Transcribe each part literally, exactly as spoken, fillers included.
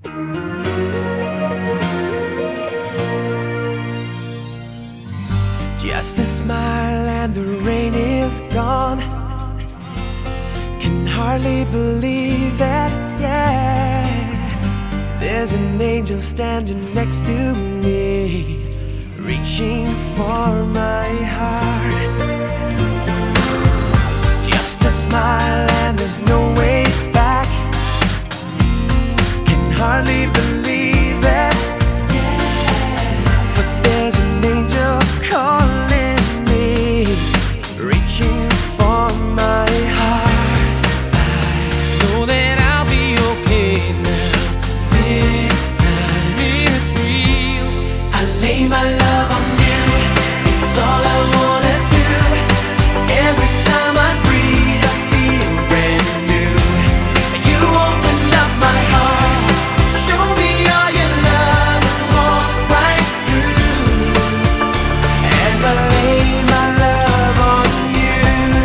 Just a smile and the rain is gone. Can hardly believe it, yeah. There's an angel standing next to me, reaching for my heart. Just a smile and there's no way back. Can hardly believe it, yeah. But there's an angel calling me, reaching for my heart. I know that I'll be okay now. This time it's real. I lay my love on you. It's all I wanna do. Every time I breathe, I feel brand new. You opened up my heart, show me all your love, and walk right through. As I lay my love on you,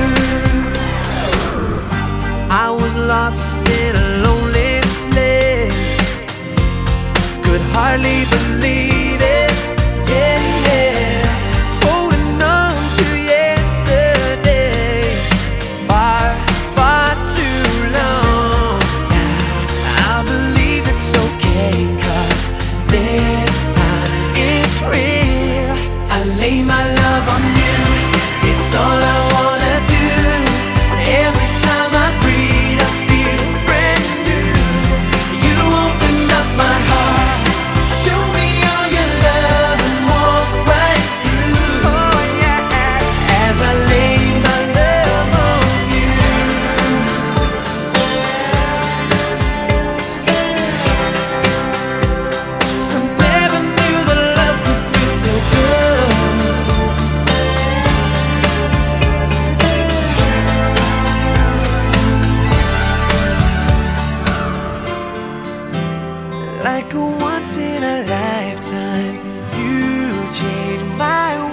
I was lost in a lonely place, could hardly believe it, yeah, yeah. Holding on to yesterday, far, far too long. I believe it's okay, 'cause this time it's real. I lay my love on you, it's all I wanna do. Every time I breathe, I feel brand new. You opened up my heart, show me all your love, and walk right through. Oh yeah, as I lay my love on you. I never knew that love could feel so good. Like a once in a lifetime, you changed my